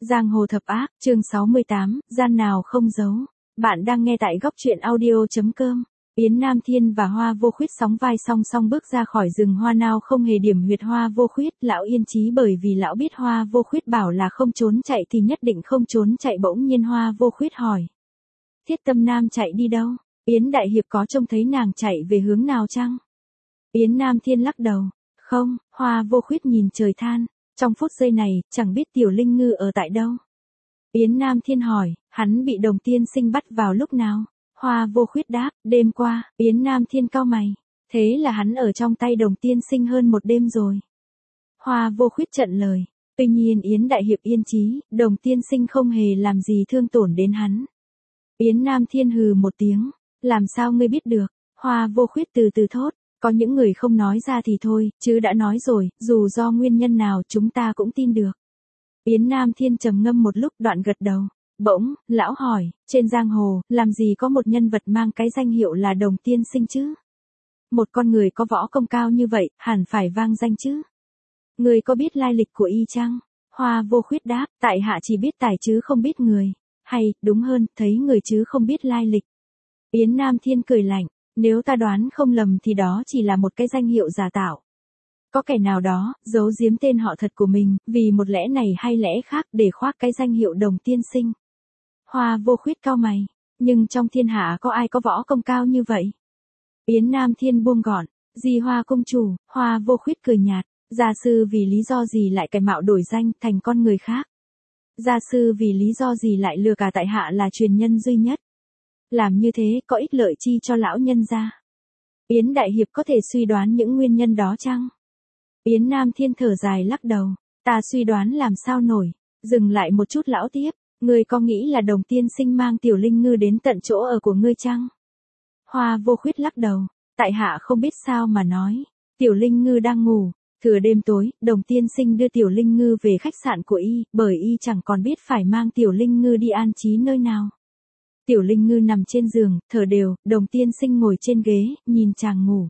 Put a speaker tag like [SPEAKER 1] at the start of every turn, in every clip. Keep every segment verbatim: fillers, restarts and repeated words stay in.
[SPEAKER 1] Giang hồ thập ác, chương sáu mươi tám, gian nào không giấu. Bạn đang nghe tại góc truyện audio.com. Yến Nam Thiên và Hoa Vô Khuyết sóng vai song song bước ra khỏi rừng hoa nao không hề điểm huyệt Hoa Vô Khuyết. Lão yên chí bởi vì lão biết Hoa Vô Khuyết bảo là không trốn chạy thì nhất định không trốn chạy. Bỗng nhiên Hoa Vô Khuyết hỏi. Thiết Tâm Nam chạy đi đâu? Yến Đại Hiệp có trông thấy nàng chạy về hướng nào chăng? Yến Nam Thiên lắc đầu. Không, Hoa Vô Khuyết nhìn trời than. Trong phút giây này, chẳng biết Tiểu Linh Ngư ở tại đâu. Yến Nam Thiên hỏi, hắn bị Đồng Tiên Sinh bắt vào lúc nào? Hoa Vô Khuyết đáp, đêm qua. Yến Nam Thiên cau mày. Thế là hắn ở trong tay Đồng Tiên Sinh hơn một đêm rồi. Hoa Vô Khuyết trận lời. Tuy nhiên Yến Đại Hiệp yên chí, Đồng Tiên Sinh không hề làm gì thương tổn đến hắn. Yến Nam Thiên hừ một tiếng. Làm sao ngươi biết được? Hoa Vô Khuyết từ từ thốt. Có những người không nói ra thì thôi, chứ đã nói rồi, dù do nguyên nhân nào chúng ta cũng tin được. Yến Nam Thiên trầm ngâm một lúc đoạn gật đầu. Bỗng, lão hỏi, trên giang hồ, làm gì có một nhân vật mang cái danh hiệu là Đồng Tiên Sinh chứ? Một con người có võ công cao như vậy, hẳn phải vang danh chứ? Người có biết lai lịch của y chăng? Hoa Vô Khuyết đáp, tại hạ chỉ biết tài chứ không biết người. Hay, đúng hơn, thấy người chứ không biết lai lịch. Yến Nam Thiên cười lạnh. Nếu ta đoán không lầm thì đó chỉ là một cái danh hiệu giả tạo. Có kẻ nào đó, giấu giếm tên họ thật của mình, vì một lẽ này hay lẽ khác để khoác cái danh hiệu Đồng Tiên Sinh. Hoa Vô Khuyết cau mày. Nhưng trong thiên hạ có ai có võ công cao như vậy? Yến Nam Thiên buông gọn. Di Hoa công chủ. Hoa Vô Khuyết cười nhạt. Gia sư vì lý do gì lại cải mạo đổi danh thành con người khác? Gia sư vì lý do gì lại lừa cả tại hạ là truyền nhân duy nhất? Làm như thế có ích lợi chi cho lão nhân gia? Yến Đại Hiệp có thể suy đoán những nguyên nhân đó chăng? Yến Nam Thiên thở dài lắc đầu. Ta suy đoán làm sao nổi. Dừng lại một chút lão tiếp. Ngươi có nghĩ là Đồng Tiên Sinh mang Tiểu Linh Ngư đến tận chỗ ở của ngươi chăng? Hoa Vô Khuyết lắc đầu. Tại hạ không biết sao mà nói. Tiểu Linh Ngư đang ngủ. Thừa đêm tối, Đồng Tiên Sinh đưa Tiểu Linh Ngư về khách sạn của y, bởi y chẳng còn biết phải mang Tiểu Linh Ngư đi an trí nơi nào. Tiểu Linh Ngư nằm trên giường, thở đều, Đồng Tiên Sinh ngồi trên ghế, nhìn chàng ngủ.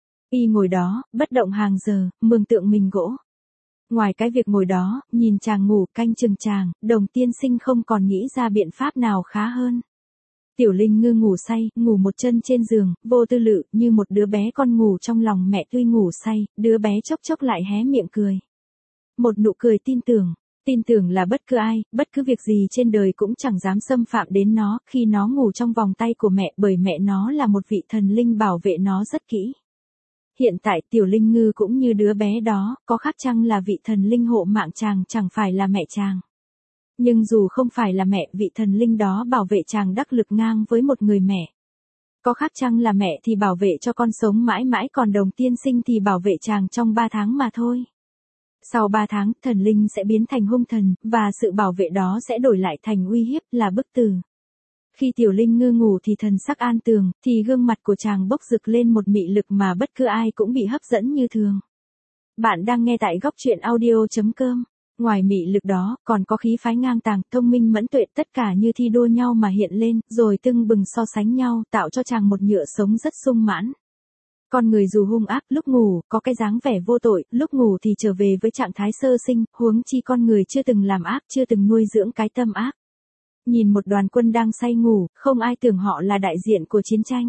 [SPEAKER 1] Y ngồi đó, bất động hàng giờ, mường tượng mình gỗ. Ngoài cái việc ngồi đó, nhìn chàng ngủ canh chừng chàng, Đồng Tiên Sinh không còn nghĩ ra biện pháp nào khá hơn. Tiểu Linh Ngư ngủ say, ngủ một chân trên giường, vô tư lự, như một đứa bé con ngủ trong lòng mẹ. Tuy ngủ say, đứa bé chốc chốc lại hé miệng cười. Một nụ cười tin tưởng. Tin tưởng là bất cứ ai, bất cứ việc gì trên đời cũng chẳng dám xâm phạm đến nó khi nó ngủ trong vòng tay của mẹ, bởi mẹ nó là một vị thần linh bảo vệ nó rất kỹ. Hiện tại Tiểu Linh Ngư cũng như đứa bé đó, có khác chăng là vị thần linh hộ mạng chàng chẳng phải là mẹ chàng. Nhưng dù không phải là mẹ, vị thần linh đó bảo vệ chàng đắc lực ngang với một người mẹ. Có khác chăng là mẹ thì bảo vệ cho con sống mãi mãi, còn Đồng Tiên Sinh thì bảo vệ chàng trong ba tháng mà thôi. Sau ba tháng, thần linh sẽ biến thành hung thần, và sự bảo vệ đó sẽ đổi lại thành uy hiếp, là bức tử. Khi Tiểu Linh Ngư ngủ thì thần sắc an tường, thì gương mặt của chàng bốc rực lên một mị lực mà bất cứ ai cũng bị hấp dẫn như thường. Bạn đang nghe tại góc truyện audio.com. Ngoài mị lực đó, còn có khí phái ngang tàng, thông minh mẫn tuệ, tất cả như thi đua nhau mà hiện lên, rồi tưng bừng so sánh nhau, tạo cho chàng một nhựa sống rất sung mãn. Con người dù hung ác, lúc ngủ, có cái dáng vẻ vô tội, lúc ngủ thì trở về với trạng thái sơ sinh, huống chi con người chưa từng làm ác, chưa từng nuôi dưỡng cái tâm ác. Nhìn một đoàn quân đang say ngủ, không ai tưởng họ là đại diện của chiến tranh.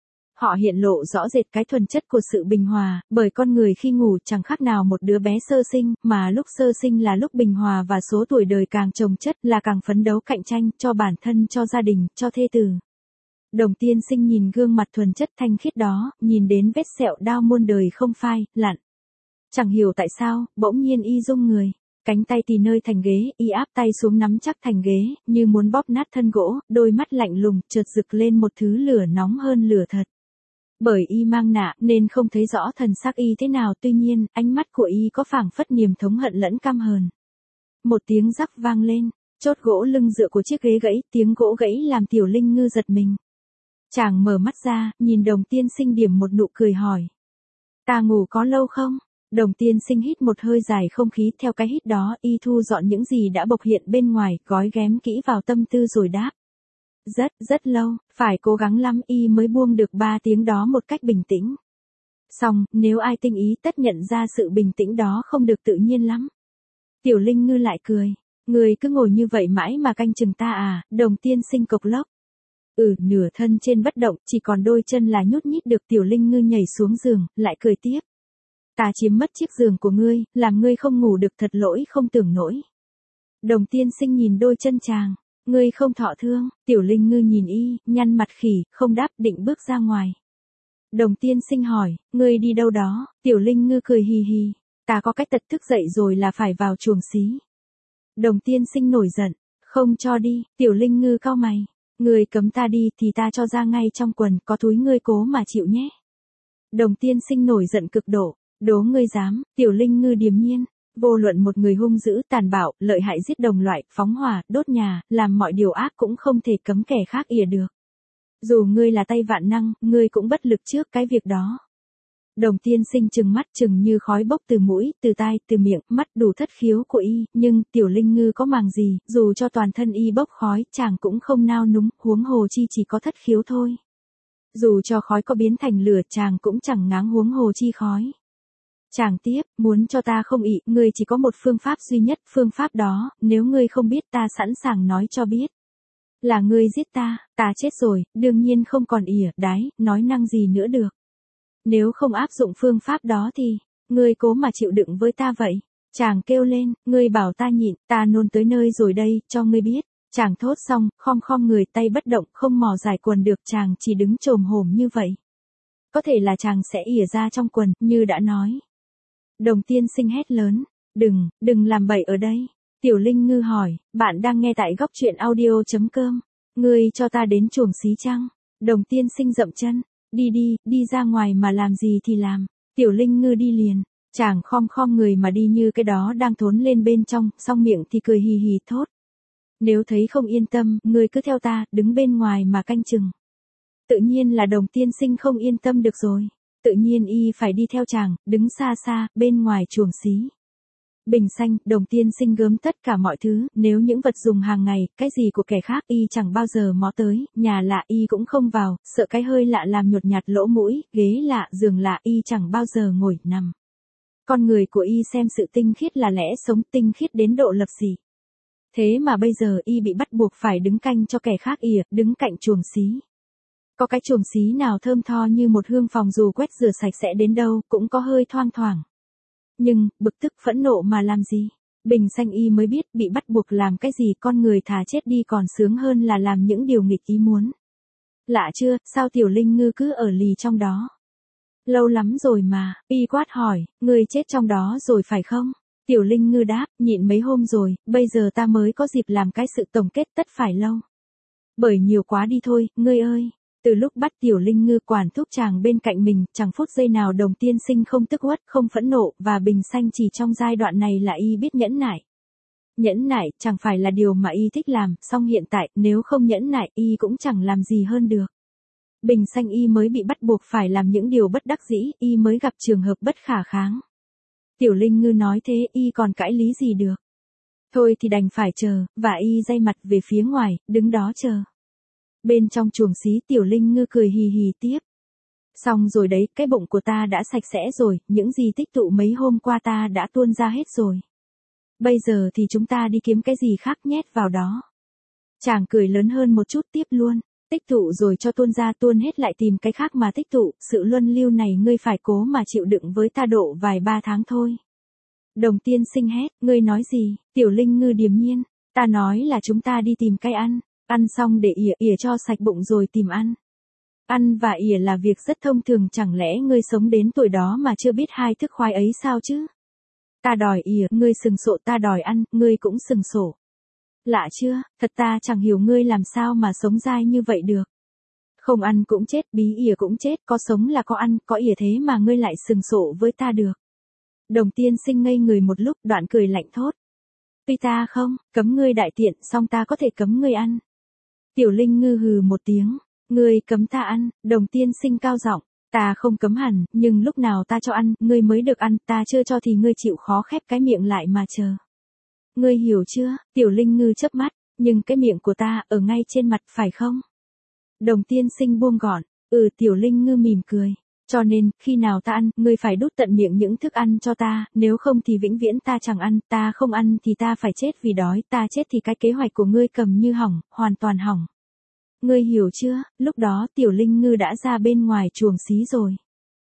[SPEAKER 1] Họ hiện lộ rõ rệt cái thuần chất của sự bình hòa, bởi con người khi ngủ chẳng khác nào một đứa bé sơ sinh, mà lúc sơ sinh là lúc bình hòa và số tuổi đời càng chồng chất là càng phấn đấu cạnh tranh, cho bản thân, cho gia đình, cho thê tử. Đồng Tiên Sinh nhìn gương mặt thuần chất thanh khiết đó, nhìn đến vết sẹo đau muôn đời không phai, lặn. Chẳng hiểu tại sao, bỗng nhiên y rung người. Cánh tay tì nơi thành ghế, y áp tay xuống nắm chắc thành ghế, như muốn bóp nát thân gỗ, đôi mắt lạnh lùng, chợt rực lên một thứ lửa nóng hơn lửa thật. Bởi y mang nạ, nên không thấy rõ thần sắc y thế nào, tuy nhiên, ánh mắt của y có phảng phất niềm thống hận lẫn căm hờn. Một tiếng rắc vang lên, chốt gỗ lưng dựa của chiếc ghế gãy, tiếng gỗ gãy làm Tiểu Linh Ngư giật mình. Chàng mở mắt ra, nhìn Đồng Tiên Sinh điểm một nụ cười hỏi. Ta ngủ có lâu không? Đồng Tiên Sinh hít một hơi dài không khí, theo cái hít đó, y thu dọn những gì đã bộc hiện bên ngoài, gói ghém kỹ vào tâm tư rồi đáp. Rất, rất lâu, phải cố gắng lắm y mới buông được ba tiếng đó một cách bình tĩnh. Xong, nếu ai tinh ý tất nhận ra sự bình tĩnh đó không được tự nhiên lắm. Tiểu Linh Ngư lại cười. Ngươi cứ ngồi như vậy mãi mà canh chừng ta à, Đồng tiên sinh cộc lốc. Ừ, nửa thân trên bất động, chỉ còn đôi chân là nhút nhít được. Tiểu Linh Ngư nhảy xuống giường, lại cười tiếp. Ta chiếm mất chiếc giường của ngươi, làm ngươi không ngủ được, thật lỗi không tưởng nổi. Đồng tiên sinh nhìn đôi chân chàng. Ngươi không thọ thương. Tiểu Linh Ngư nhìn y, nhăn mặt khỉ, không đáp, định bước ra ngoài. Đồng tiên sinh hỏi, ngươi đi đâu đó? Tiểu Linh Ngư cười hì hì. Ta có cách tật thức dậy rồi là phải vào chuồng xí. Đồng tiên sinh nổi giận. Không cho đi. Tiểu Linh Ngư cau mày. Ngươi cấm ta đi thì ta cho ra ngay trong quần, có thúi ngươi cố mà chịu nhé. Đồng tiên sinh nổi giận cực độ. Đố ngươi dám. Tiểu Linh Ngư điềm nhiên. Vô luận một người hung dữ, tàn bạo, lợi hại giết đồng loại, phóng hỏa, đốt nhà, làm mọi điều ác cũng không thể cấm kẻ khác ỉa được. Dù ngươi là tay vạn năng, ngươi cũng bất lực trước cái việc đó. Đồng tiên sinh trừng mắt chừng như khói bốc từ mũi, từ tai, từ miệng, mắt đủ thất khiếu của y, nhưng Tiểu Linh Ngư có màng gì, dù cho toàn thân y bốc khói, chàng cũng không nao núng, huống hồ chi chỉ có thất khiếu thôi. Dù cho khói có biến thành lửa, chàng cũng chẳng ngáng huống hồ chi khói. Chàng tiếp, muốn cho ta không ị, ngươi chỉ có một phương pháp duy nhất, phương pháp đó, nếu ngươi không biết ta sẵn sàng nói cho biết. Là ngươi giết ta, ta chết rồi, đương nhiên không còn ỉa, đái, nói năng gì nữa được. Nếu không áp dụng phương pháp đó thì, ngươi cố mà chịu đựng với ta vậy. Chàng kêu lên, ngươi bảo ta nhịn, ta nôn tới nơi rồi đây, cho ngươi biết. Chàng thốt xong, khom khom người, tay bất động, không mò giải quần được, chàng chỉ đứng chồm hổm như vậy. Có thể là chàng sẽ ỉa ra trong quần, như đã nói. Đồng tiên sinh hét lớn, đừng, đừng làm bậy ở đây. Tiểu Linh Ngư hỏi, bạn đang nghe tại góc truyện audio.com. Ngươi cho ta đến chuồng xí chăng? Đồng tiên sinh dậm chân, đi đi, đi ra ngoài mà làm gì thì làm. Tiểu Linh Ngư đi liền, chàng khom khom người mà đi như cái đó đang thốn lên bên trong, xong miệng thì cười hì hì thốt. Nếu thấy không yên tâm, ngươi cứ theo ta, đứng bên ngoài mà canh chừng. Tự nhiên là đồng tiên sinh không yên tâm được rồi. Tự nhiên y phải đi theo chàng, đứng xa xa, bên ngoài chuồng xí. Bình xanh, đồng tiên sinh gớm tất cả mọi thứ, nếu những vật dùng hàng ngày, cái gì của kẻ khác y chẳng bao giờ mó tới, nhà lạ y cũng không vào, sợ cái hơi lạ làm nhột nhạt lỗ mũi, ghế lạ, giường lạ y chẳng bao giờ ngồi, nằm. Con người của y xem sự tinh khiết là lẽ sống, tinh khiết đến độ lập dị. Thế mà bây giờ y bị bắt buộc phải đứng canh cho kẻ khác ỉa, đứng cạnh chuồng xí. Có cái chuồng xí nào thơm tho như một hương phòng dù quét rửa sạch sẽ đến đâu, cũng có hơi thoang thoảng. Nhưng, bực tức phẫn nộ mà làm gì? Bình xanh y mới biết bị bắt buộc làm cái gì, con người thà chết đi còn sướng hơn là làm những điều nghịch ý muốn. Lạ chưa, sao Tiểu Linh Ngư cứ ở lì trong đó? Lâu lắm rồi mà, y quát hỏi, ngươi chết trong đó rồi phải không? Tiểu Linh Ngư đáp, nhịn mấy hôm rồi, bây giờ ta mới có dịp làm cái sự tổng kết, tất phải lâu. Bởi nhiều quá đi thôi, ngươi ơi. Từ lúc bắt Tiểu Linh Ngư quản thúc chàng bên cạnh mình, chẳng phút giây nào đồng tiên sinh không tức uất, không phẫn nộ, và bình xanh chỉ trong giai đoạn này là y biết nhẫn nại. Nhẫn nại, chẳng phải là điều mà y thích làm, song hiện tại, nếu không nhẫn nại, y cũng chẳng làm gì hơn được. Bình xanh y mới bị bắt buộc phải làm những điều bất đắc dĩ, y mới gặp trường hợp bất khả kháng. Tiểu Linh Ngư nói thế, y còn cãi lý gì được. Thôi thì đành phải chờ, và y day mặt về phía ngoài, đứng đó chờ. Bên trong chuồng xí Tiểu Linh Ngư cười hì hì tiếp. Xong rồi đấy, cái bụng của ta đã sạch sẽ rồi, những gì tích tụ mấy hôm qua ta đã tuôn ra hết rồi. Bây giờ thì chúng ta đi kiếm cái gì khác nhét vào đó. Chàng cười lớn hơn một chút tiếp luôn. Tích tụ rồi cho tuôn ra, tuôn hết lại tìm cái khác mà tích tụ, sự luân lưu này ngươi phải cố mà chịu đựng với ta độ vài ba tháng thôi. Đồng tiên sinh hét, ngươi nói gì? Tiểu Linh Ngư điềm nhiên, ta nói là chúng ta đi tìm cái ăn. Ăn xong để ỉa ỉa cho sạch bụng rồi tìm ăn. Ăn và ỉa là việc rất thông thường, chẳng lẽ ngươi sống đến tuổi đó mà chưa biết hai thức khoái ấy sao chứ? Ta đòi ỉa, ngươi sừng sộ, ta đòi ăn, ngươi cũng sừng sổ. Lạ chưa, thật ta chẳng hiểu ngươi làm sao mà sống dai như vậy được. Không ăn cũng chết, bí ỉa cũng chết, có sống là có ăn, có ỉa thế mà ngươi lại sừng sộ với ta được. Đồng tiên sinh ngây người một lúc, đoạn cười lạnh thốt. Tuy ta không, cấm ngươi đại tiện, song ta có thể cấm ngươi ăn. Tiểu Linh Ngư hừ một tiếng, ngươi cấm ta ăn, đồng tiên sinh cao giọng, ta không cấm hẳn, nhưng lúc nào ta cho ăn, ngươi mới được ăn, ta chưa cho thì ngươi chịu khó khép cái miệng lại mà chờ. Ngươi hiểu chưa? Tiểu Linh Ngư chớp mắt, nhưng cái miệng của ta ở ngay trên mặt phải không? Đồng tiên sinh buông gọn, ừ Tiểu Linh Ngư mỉm cười. Cho nên, khi nào ta ăn, ngươi phải đút tận miệng những thức ăn cho ta, nếu không thì vĩnh viễn ta chẳng ăn, ta không ăn thì ta phải chết vì đói, ta chết thì cái kế hoạch của ngươi cầm như hỏng, hoàn toàn hỏng. Ngươi hiểu chưa, lúc đó Tiểu Linh Ngư đã ra bên ngoài chuồng xí rồi.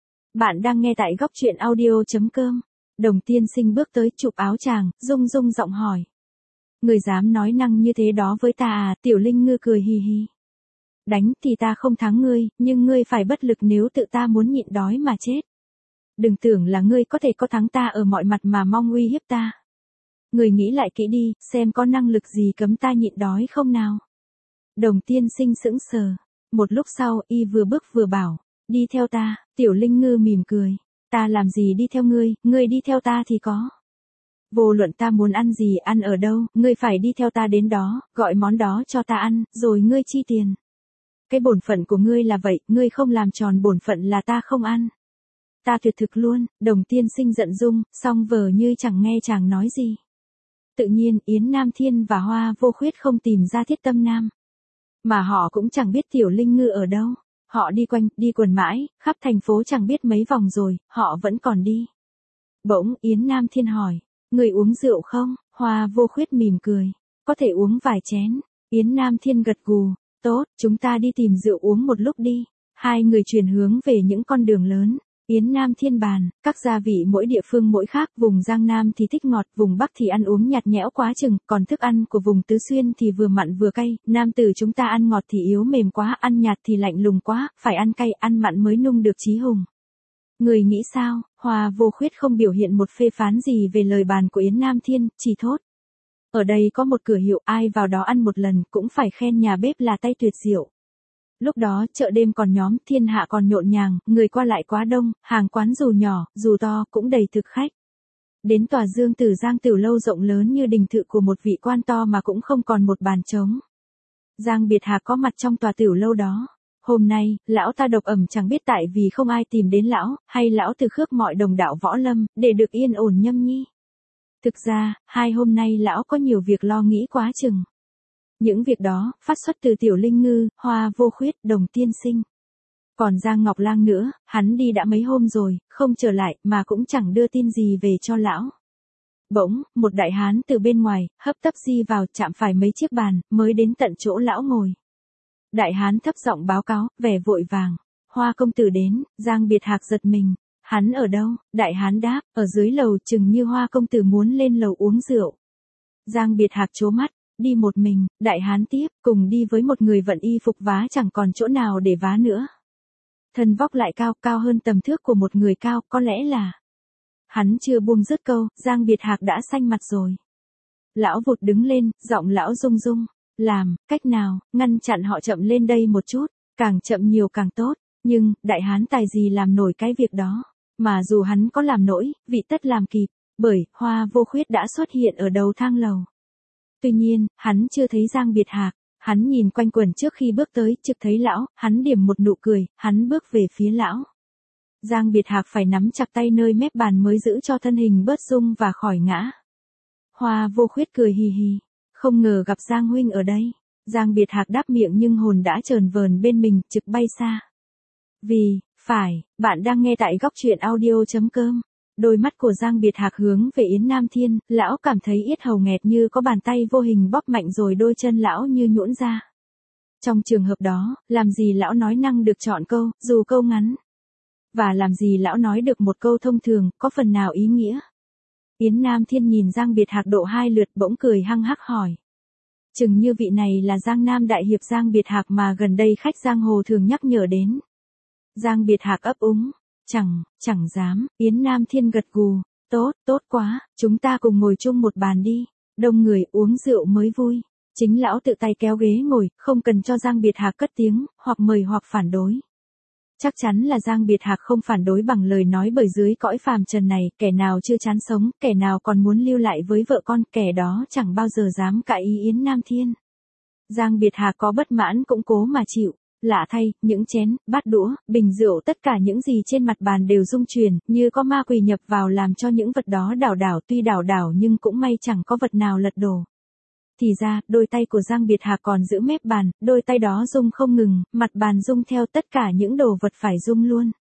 [SPEAKER 1] Bạn đang nghe tại góc truyện audio.com. Đồng Tiên Sinh bước tới chụp áo chàng, rung rung giọng hỏi. Ngươi dám nói năng như thế đó với ta à? Tiểu Linh Ngư cười hì hì. Đánh thì ta không thắng ngươi, nhưng ngươi phải bất lực nếu tự ta muốn nhịn đói mà chết. Đừng tưởng là ngươi có thể có thắng ta ở mọi mặt mà mong uy hiếp ta. Ngươi nghĩ lại kỹ đi, xem có năng lực gì cấm ta nhịn đói không nào. Đồng Tiên Sinh sững sờ. Một lúc sau, y vừa bước vừa bảo, đi theo ta. Tiểu Linh Ngư mỉm cười. Ta làm gì đi theo ngươi, ngươi đi theo ta thì có. Vô luận ta muốn ăn gì, ăn ở đâu, ngươi phải đi theo ta đến đó, gọi món đó cho ta ăn, rồi ngươi chi tiền. Cái bổn phận của ngươi là vậy, ngươi không làm tròn bổn phận là ta không ăn. Ta tuyệt thực luôn. Đồng Tiên Sinh giận dung, song vờ như chẳng nghe chàng nói gì. Tự nhiên, Yến Nam Thiên và Hoa Vô Khuyết không tìm ra Thiết Tâm Nam. Mà họ cũng chẳng biết Tiểu Linh Ngư ở đâu. Họ đi quanh, đi quần mãi, khắp thành phố chẳng biết mấy vòng rồi, họ vẫn còn đi. Bỗng, Yến Nam Thiên hỏi, người uống rượu không? Hoa Vô Khuyết mỉm cười, có thể uống vài chén. Yến Nam Thiên gật gù, tốt, chúng ta đi tìm rượu uống một lúc đi. Hai người chuyển hướng về những con đường lớn. Yến Nam Thiên bàn, các gia vị mỗi địa phương mỗi khác, vùng Giang Nam thì thích ngọt, vùng Bắc thì ăn uống nhạt nhẽo quá chừng, còn thức ăn của vùng Tứ Xuyên thì vừa mặn vừa cay, Nam tử chúng ta ăn ngọt thì yếu mềm quá, ăn nhạt thì lạnh lùng quá, phải ăn cay, ăn mặn mới nung được chí hùng. Người nghĩ sao? Hoa Vô Khuyết không biểu hiện một phê phán gì về lời bàn của Yến Nam Thiên, chỉ thốt. Ở đây có một cửa hiệu, ai vào đó ăn một lần cũng phải khen nhà bếp là tay tuyệt diệu. Lúc đó, chợ đêm còn nhóm, thiên hạ còn nhộn nhàng, người qua lại quá đông, hàng quán dù nhỏ, dù to, cũng đầy thực khách. Đến tòa Dương Tử Giang Tiểu Lâu rộng lớn như đình thự của một vị quan to mà cũng không còn một bàn trống. Giang Biệt Hạc có mặt trong tòa Tiểu Lâu đó. Hôm nay, lão ta độc ẩm chẳng biết tại vì không ai tìm đến lão, hay lão từ khước mọi đồng đạo võ lâm, để được yên ổn nhâm nhi. Thực ra, hai hôm nay lão có nhiều việc lo nghĩ quá chừng. Những việc đó, phát xuất từ Tiểu Linh Ngư, Hoa Vô Khuyết, Đồng Tiên Sinh. Còn Giang Ngọc Lang nữa, hắn đi đã mấy hôm rồi, không trở lại, mà cũng chẳng đưa tin gì về cho lão. Bỗng, một đại hán từ bên ngoài, hấp tấp di vào, chạm phải mấy chiếc bàn, mới đến tận chỗ lão ngồi. Đại hán thấp giọng báo cáo, vẻ vội vàng. Hoa công tử đến. Giang Biệt Hạc giật mình. Hắn ở đâu? Đại hán đáp, ở dưới lầu, chừng như Hoa công tử muốn lên lầu uống rượu. Giang Biệt Hạc trố mắt. Đi một mình. Đại hán tiếp, cùng đi với một người vận y phục vá chẳng còn chỗ nào để vá nữa. Thân vóc lại cao, cao hơn tầm thước của một người cao, có lẽ là. Hắn chưa buông dứt câu, Giang Biệt Hạc đã xanh mặt rồi. Lão vụt đứng lên, giọng lão rung rung. Làm, cách nào, ngăn chặn họ chậm lên đây một chút, càng chậm nhiều càng tốt. Nhưng, đại hán tài gì làm nổi cái việc đó. Mà dù hắn có làm nổi, vị tất làm kịp. Bởi, Hoa Vô Khuyết đã xuất hiện ở đầu thang lầu. Tuy nhiên, hắn chưa thấy Giang Biệt Hạc. Hắn nhìn quanh quẩn trước khi bước tới, trực thấy lão, hắn điểm một nụ cười, hắn bước về phía lão. Giang Biệt Hạc phải nắm chặt tay nơi mép bàn mới giữ cho thân hình bớt rung và khỏi ngã. Hoa Vô Khuyết cười hì hì. Không ngờ gặp Giang huynh ở đây. Giang Biệt Hạc đáp miệng nhưng hồn đã chờn vờn bên mình, trực bay xa. Vì, phải, bạn đang nghe tại góc truyện audio.com. Đôi mắt của Giang Biệt Hạc hướng về Yến Nam Thiên, lão cảm thấy yết hầu nghẹt như có bàn tay vô hình bóp mạnh rồi đôi chân lão như nhũn ra. Trong trường hợp đó, làm gì lão nói năng được chọn câu, dù câu ngắn. Và làm gì lão nói được một câu thông thường, có phần nào ý nghĩa. Yến Nam Thiên nhìn Giang Biệt Hạc độ hai lượt bỗng cười hăng hắc hỏi. Chừng như vị này là Giang Nam đại hiệp Giang Biệt Hạc mà gần đây khách giang hồ thường nhắc nhở đến. Giang Biệt Hạc ấp úng. Chẳng, chẳng dám. Yến Nam Thiên gật gù. Tốt, tốt quá, chúng ta cùng ngồi chung một bàn đi. Đông người uống rượu mới vui. Chính lão tự tay kéo ghế ngồi, không cần cho Giang Biệt Hạc cất tiếng, hoặc mời hoặc phản đối. Chắc chắn là Giang Biệt Hạc không phản đối bằng lời nói bởi dưới cõi phàm trần này, kẻ nào chưa chán sống, kẻ nào còn muốn lưu lại với vợ con, kẻ đó chẳng bao giờ dám cãi ý Yến Nam Thiên. Giang Biệt Hạc có bất mãn cũng cố mà chịu. Lạ thay, những chén, bát đũa, bình rượu tất cả những gì trên mặt bàn đều rung chuyển, như có ma quỷ nhập vào làm cho những vật đó đảo đảo, tuy đảo đảo nhưng cũng may chẳng có vật nào lật đổ. Thì ra, đôi tay của Giang Biệt Hạc còn giữ mép bàn, đôi tay đó rung không ngừng, mặt bàn rung theo tất cả những đồ vật phải rung luôn.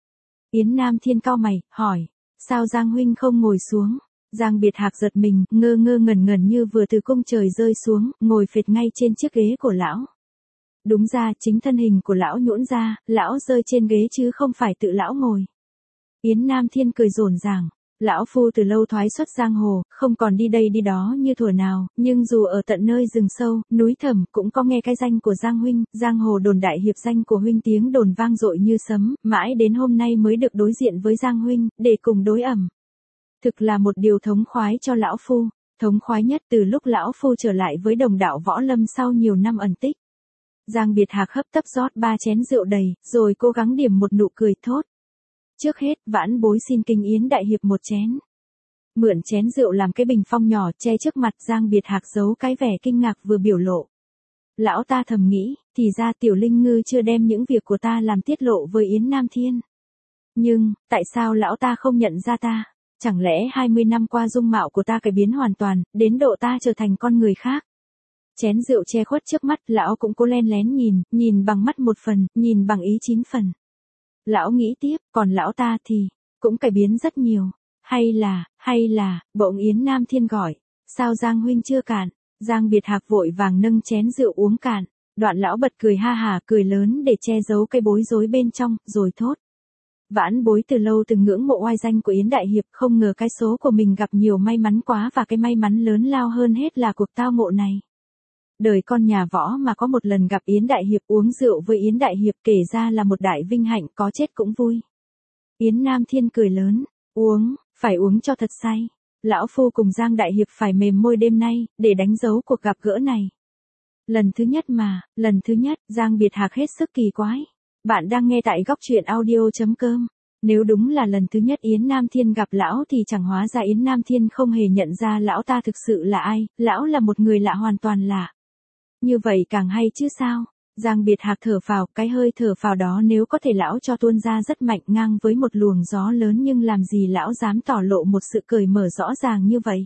[SPEAKER 1] Yến Nam Thiên cau mày, hỏi, sao Giang huynh không ngồi xuống? Giang Biệt Hạc giật mình, ngơ ngơ ngẩn ngẩn như vừa từ cung trời rơi xuống, ngồi phịch ngay trên chiếc ghế của lão. Đúng ra, chính thân hình của lão nhũn ra, lão rơi trên ghế chứ không phải tự lão ngồi. Yến Nam Thiên cười rộn ràng. Lão phu từ lâu thoái xuất giang hồ, không còn đi đây đi đó như thuở nào, nhưng dù ở tận nơi rừng sâu, núi thẳm, cũng có nghe cái danh của Giang huynh, giang hồ đồn đại hiệp danh của huynh tiếng đồn vang dội như sấm, mãi đến hôm nay mới được đối diện với Giang huynh, để cùng đối ẩm. Thực là một điều thống khoái cho lão phu, thống khoái nhất từ lúc lão phu trở lại với đồng đạo võ lâm sau nhiều năm ẩn tích. Giang Biệt Hạc hấp tấp rót ba chén rượu đầy, rồi cố gắng điểm một nụ cười thốt. Trước hết, vãn bối xin kính Yến đại hiệp một chén. Mượn chén rượu làm cái bình phong nhỏ che trước mặt Giang Biệt Hạc giấu cái vẻ kinh ngạc vừa biểu lộ. Lão ta thầm nghĩ, thì ra Tiểu Linh Ngư chưa đem những việc của ta làm tiết lộ với Yến Nam Thiên. Nhưng, tại sao lão ta không nhận ra ta? Chẳng lẽ hai mươi năm qua dung mạo của ta cải biến hoàn toàn, đến độ ta trở thành con người khác? Chén rượu che khuất trước mắt, lão cũng cố len lén nhìn, nhìn bằng mắt một phần, nhìn bằng ý chín phần. Lão nghĩ tiếp, còn lão ta thì, cũng cải biến rất nhiều. Hay là, hay là, bỗng Yến Nam Thiên gọi, sao Giang huynh chưa cạn? Giang Biệt Hạc vội vàng nâng chén rượu uống cạn. Đoạn lão bật cười ha hả, cười lớn để che giấu cái bối rối bên trong, rồi thốt. Vãn bối từ lâu từng ngưỡng mộ oai danh của Yến đại hiệp, không ngờ cái số của mình gặp nhiều may mắn quá, và cái may mắn lớn lao hơn hết là cuộc tao ngộ này. Đời con nhà võ mà có một lần gặp Yến đại hiệp, uống rượu với Yến đại hiệp, kể ra là một đại vinh hạnh, có chết cũng vui. Yến Nam Thiên cười lớn, uống, phải uống cho thật say. Lão phu cùng Giang đại hiệp phải mềm môi đêm nay, để đánh dấu cuộc gặp gỡ này. Lần thứ nhất mà, lần thứ nhất, Giang Biệt Hạc hết sức kỳ quái. Bạn đang nghe tại góc truyện audio.com. Nếu đúng là lần thứ nhất Yến Nam Thiên gặp lão thì chẳng hóa ra Yến Nam Thiên không hề nhận ra lão ta thực sự là ai, lão là một người lạ hoàn toàn lạ. Như vậy càng hay chứ sao? Giang Biệt Hạc thở phào, cái hơi thở phào đó nếu có thể lão cho tuôn ra rất mạnh, ngang với một luồng gió lớn, nhưng làm gì lão dám tỏ lộ một sự cởi mở rõ ràng như vậy.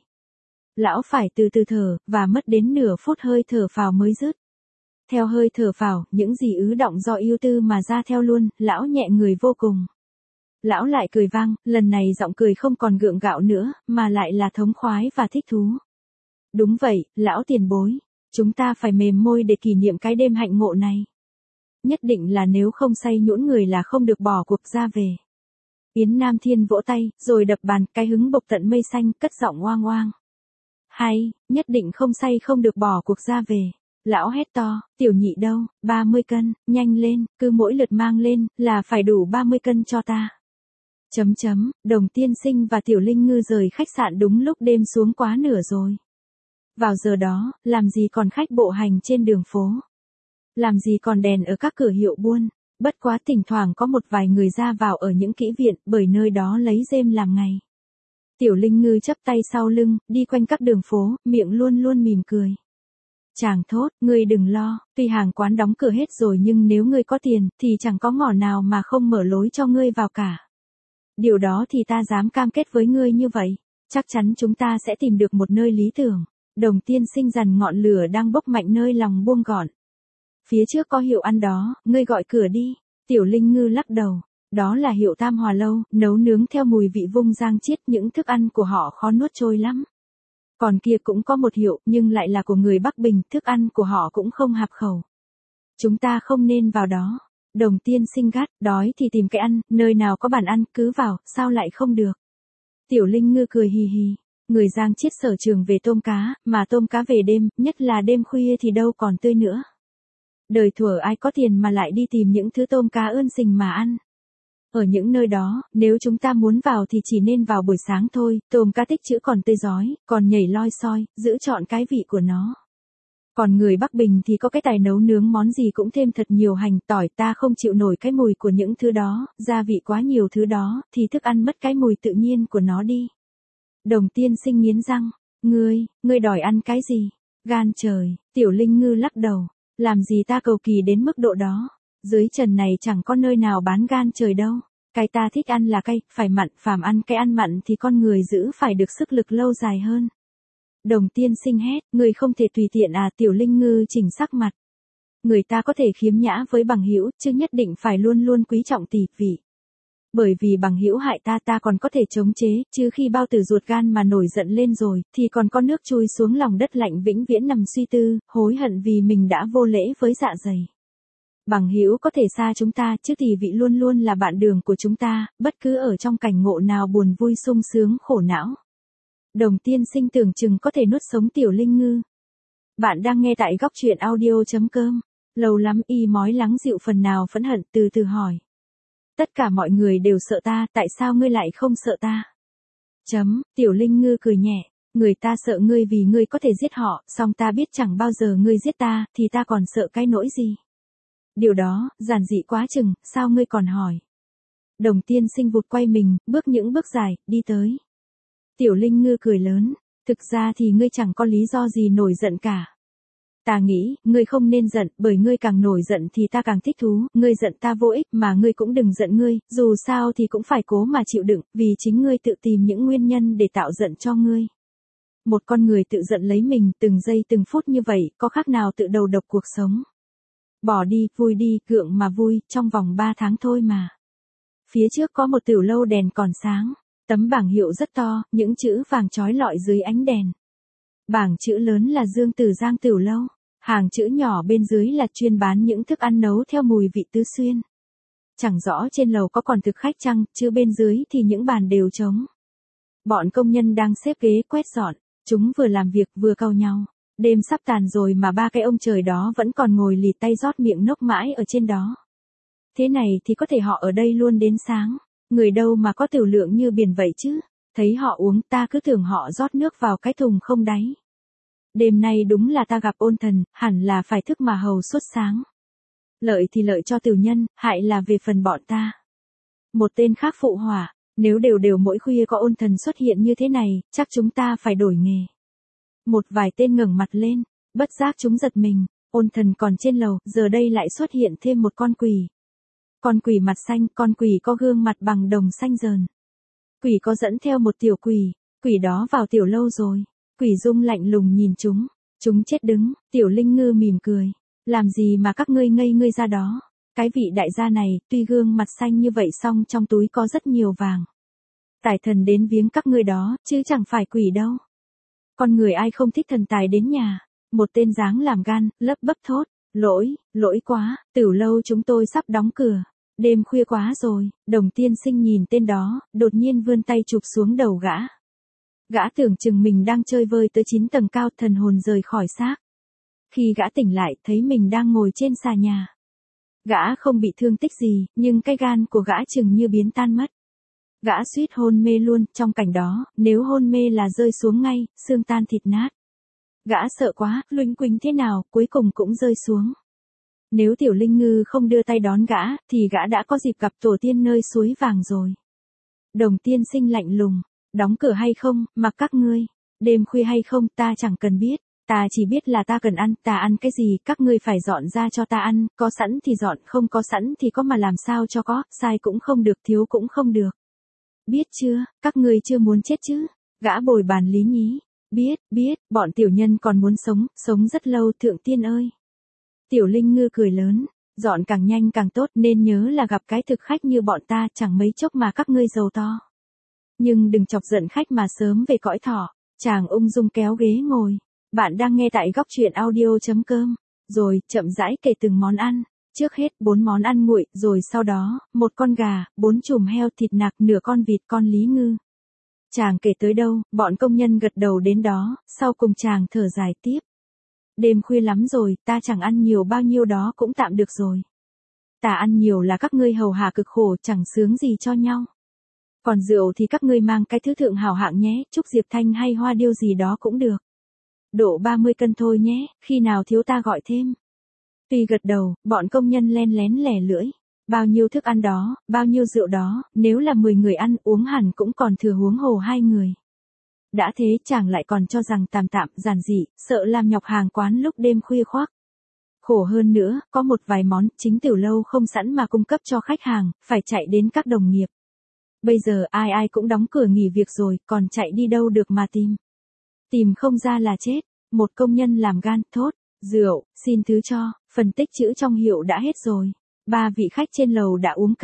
[SPEAKER 1] Lão phải từ từ thở, và mất đến nửa phút hơi thở phào mới dứt. Theo hơi thở phào, những gì ứ động do ưu tư mà ra theo luôn, lão nhẹ người vô cùng. Lão lại cười vang, lần này giọng cười không còn gượng gạo nữa, mà lại là thống khoái và thích thú. Đúng vậy, lão tiền bối. Chúng ta phải mềm môi để kỷ niệm cái đêm hạnh ngộ này. Nhất định là nếu không say nhũn người là không được bỏ cuộc ra về. Yến Nam Thiên vỗ tay, rồi đập bàn, cái hứng bộc tận mây xanh, cất giọng oang oang. Hay, nhất định không say không được bỏ cuộc ra về. Lão hét to, tiểu nhị đâu, ba mươi cân, nhanh lên, cứ mỗi lượt mang lên, là phải đủ ba mươi cân cho ta. Chấm chấm, Đồng tiên sinh và Tiểu Linh Ngư rời khách sạn đúng lúc đêm xuống quá nửa rồi. Vào giờ đó, làm gì còn khách bộ hành trên đường phố. Làm gì còn đèn ở các cửa hiệu buôn. Bất quá thỉnh thoảng có một vài người ra vào ở những kỹ viện, bởi nơi đó lấy rêm làm ngày. Tiểu Linh Ngư chắp tay sau lưng, đi quanh các đường phố, miệng luôn luôn mỉm cười. Chàng thốt, ngươi đừng lo, tuy hàng quán đóng cửa hết rồi nhưng nếu ngươi có tiền, thì chẳng có ngõ nào mà không mở lối cho ngươi vào cả. Điều đó thì ta dám cam kết với ngươi như vậy. Chắc chắn chúng ta sẽ tìm được một nơi lý tưởng. Đồng tiên sinh dằn ngọn lửa đang bốc mạnh nơi lòng buông gọn. Phía trước có hiệu ăn đó, ngươi gọi cửa đi. Tiểu Linh Ngư lắc đầu. Đó là hiệu Tam Hòa Lâu, nấu nướng theo mùi vị vung giang chiết, những thức ăn của họ khó nuốt trôi lắm. Còn kia cũng có một hiệu, nhưng lại là của người Bắc Bình, thức ăn của họ cũng không hạp khẩu. Chúng ta không nên vào đó. Đồng tiên sinh gắt, đói thì tìm cái ăn, nơi nào có bàn ăn, cứ vào, sao lại không được. Tiểu Linh Ngư cười hì hì. Người Giang Chiết sở trường về tôm cá, mà tôm cá về đêm, nhất là đêm khuya thì đâu còn tươi nữa. Đời thuở ai có tiền mà lại đi tìm những thứ tôm cá ươn sình mà ăn. Ở những nơi đó, nếu chúng ta muốn vào thì chỉ nên vào buổi sáng thôi, tôm cá tích trữ còn tươi rói, còn nhảy loi xoi, giữ trọn cái vị của nó. Còn người Bắc Bình thì có cái tài nấu nướng món gì cũng thêm thật nhiều hành tỏi, ta không chịu nổi cái mùi của những thứ đó, gia vị quá nhiều thứ đó, thì thức ăn mất cái mùi tự nhiên của nó đi. Đồng tiên sinh nghiến răng, ngươi, ngươi đòi ăn cái gì? Gan trời, Tiểu Linh Ngư lắc đầu, làm gì ta cầu kỳ đến mức độ đó, dưới trần này chẳng có nơi nào bán gan trời đâu, cái ta thích ăn là cay, phải mặn, phàm ăn cái ăn mặn thì con người giữ phải được sức lực lâu dài hơn. Đồng tiên sinh hét, người không thể tùy tiện à? Tiểu Linh Ngư chỉnh sắc mặt. Người ta có thể khiếm nhã với bằng hữu, chứ nhất định phải luôn luôn quý trọng tỷ vị. Bởi vì bằng hữu hại ta ta còn có thể chống chế, chứ khi bao tử ruột gan mà nổi giận lên rồi, thì còn có nước chui xuống lòng đất lạnh vĩnh viễn nằm suy tư, hối hận vì mình đã vô lễ với dạ dày. Bằng hữu có thể xa chúng ta, chứ thì vị luôn luôn là bạn đường của chúng ta, bất cứ ở trong cảnh ngộ nào buồn vui sung sướng khổ não. Đồng tiên sinh tưởng chừng có thể nuốt sống Tiểu Linh Ngư. Bạn đang nghe tại góc truyện audio.com. Lâu lắm y mói lắng dịu phần nào phẫn hận, từ từ hỏi. Tất cả mọi người đều sợ ta, tại sao ngươi lại không sợ ta? Chấm, Tiểu Linh Ngư cười nhẹ, người ta sợ ngươi vì ngươi có thể giết họ, song ta biết chẳng bao giờ ngươi giết ta, thì ta còn sợ cái nỗi gì? Điều đó, giản dị quá chừng, sao ngươi còn hỏi? Đồng tiên sinh vụt quay mình, bước những bước dài, đi tới. Tiểu Linh Ngư cười lớn, thực ra thì ngươi chẳng có lý do gì nổi giận cả. Ta nghĩ, ngươi không nên giận, bởi ngươi càng nổi giận thì ta càng thích thú, ngươi giận ta vô ích mà ngươi cũng đừng giận ngươi, dù sao thì cũng phải cố mà chịu đựng, vì chính ngươi tự tìm những nguyên nhân để tạo giận cho ngươi. Một con người tự giận lấy mình từng giây từng phút như vậy, có khác nào tự đầu độc cuộc sống. Bỏ đi, vui đi, gượng mà vui, trong vòng ba tháng thôi mà. Phía trước có một tiểu lâu đèn còn sáng, tấm bảng hiệu rất to, những chữ vàng chói lọi dưới ánh đèn. Bảng chữ lớn là Dương Tử Giang Tiểu Lâu, hàng chữ nhỏ bên dưới là chuyên bán những thức ăn nấu theo mùi vị tứ xuyên. Chẳng rõ trên lầu có còn thực khách chăng, chứ bên dưới thì những bàn đều trống. Bọn công nhân đang xếp ghế quét dọn, chúng vừa làm việc vừa cau nhau. Đêm sắp tàn rồi mà ba cái ông trời đó vẫn còn ngồi lì tay rót miệng nốc mãi ở trên đó. Thế này thì có thể họ ở đây luôn đến sáng, người đâu mà có tiểu lượng như biển vậy chứ. Thấy họ uống ta cứ tưởng họ rót nước vào cái thùng không đáy. Đêm nay đúng là ta gặp ôn thần, hẳn là phải thức mà hầu suốt sáng. Lợi thì lợi cho tiểu nhân, hại là về phần bọn ta. Một tên khác phụ hỏa, nếu đều đều mỗi khuya có ôn thần xuất hiện như thế này, chắc chúng ta phải đổi nghề. Một vài tên ngẩng mặt lên, bất giác chúng giật mình, ôn thần còn trên lầu, giờ đây lại xuất hiện thêm một con quỷ. Con quỷ mặt xanh, con quỷ có gương mặt bằng đồng xanh dờn. Quỷ có dẫn theo một tiểu quỷ, quỷ đó vào tiểu lâu rồi. Quỷ Dung lạnh lùng nhìn chúng, chúng chết đứng, Tiểu Linh Ngư mỉm cười. Làm gì mà các ngươi ngây ngươi ra đó? Cái vị đại gia này, tuy gương mặt xanh như vậy song trong túi có rất nhiều vàng. Tài thần đến viếng các ngươi đó, chứ chẳng phải quỷ đâu. Con người ai không thích thần tài đến nhà? Một tên dáng làm gan, lấp bấp thốt. Lỗi, lỗi quá, tiểu lâu chúng tôi sắp đóng cửa. Đêm khuya quá rồi, đồng tiên sinh nhìn tên đó, đột nhiên vươn tay chụp xuống đầu gã. Gã tưởng chừng mình đang chơi vơi tới chín tầng cao, thần hồn rời khỏi xác. Khi gã tỉnh lại, thấy mình đang ngồi trên xà nhà. Gã không bị thương tích gì, nhưng cái gan của gã chừng như biến tan mất. Gã suýt hôn mê luôn, trong cảnh đó, nếu hôn mê là rơi xuống ngay, xương tan thịt nát. Gã sợ quá, lunh quỳnh thế nào, cuối cùng cũng rơi xuống. Nếu Tiểu Linh Ngư không đưa tay đón gã, thì gã đã có dịp gặp tổ tiên nơi suối vàng rồi. Đồng tiên sinh lạnh lùng, đóng cửa hay không, mặc các ngươi. Đêm khuya hay không, ta chẳng cần biết. Ta chỉ biết là ta cần ăn, ta ăn cái gì, các ngươi phải dọn ra cho ta ăn, có sẵn thì dọn, không có sẵn thì có mà làm sao cho có, sai cũng không được, thiếu cũng không được. Biết chưa, các ngươi chưa muốn chết chứ? Gã bồi bàn lý nhí. Biết, biết, bọn tiểu nhân còn muốn sống, sống rất lâu thượng tiên ơi. Tiểu Linh Ngư cười lớn, dọn càng nhanh càng tốt, nên nhớ là gặp cái thực khách như bọn ta, chẳng mấy chốc mà các ngươi giàu to. Nhưng đừng chọc giận khách mà sớm về cõi thỏ. Chàng ung dung kéo ghế ngồi. Bạn đang nghe tại góc truyện audio.com. Rồi, chậm rãi kể từng món ăn. Trước hết, bốn món ăn nguội, rồi sau đó, một con gà, bốn chùm heo thịt nạc, nửa con vịt, con lý ngư. Chàng kể tới đâu, bọn công nhân gật đầu đến đó, sau cùng chàng thở dài tiếp. Đêm khuya lắm rồi, ta chẳng ăn nhiều bao nhiêu đó cũng tạm được rồi. Ta ăn nhiều là các ngươi hầu hạ cực khổ, chẳng sướng gì cho nhau. Còn rượu thì các ngươi mang cái thứ thượng hảo hạng nhé, Trúc Diệp Thanh hay Hoa Điêu gì đó cũng được. Độ ba mươi cân thôi nhé, khi nào thiếu ta gọi thêm. Tuy gật đầu, bọn công nhân len lén lẻ lưỡi. Bao nhiêu thức ăn đó, bao nhiêu rượu đó, nếu là mười người ăn uống hẳn cũng còn thừa huống hồ hai người. Đã thế chàng lại còn cho rằng tạm tạm, giản dị, sợ làm nhọc hàng quán lúc đêm khuya khoác. Khổ hơn nữa, có một vài món chính tiểu lâu không sẵn mà cung cấp cho khách hàng, phải chạy đến các đồng nghiệp. Bây giờ ai ai cũng đóng cửa nghỉ việc rồi, còn chạy đi đâu được mà tìm. Tìm không ra là chết, một công nhân làm gan, thốt, rượu, xin thứ cho, phần tích chữ trong hiệu đã hết rồi. Ba vị khách trên lầu đã uống cạn,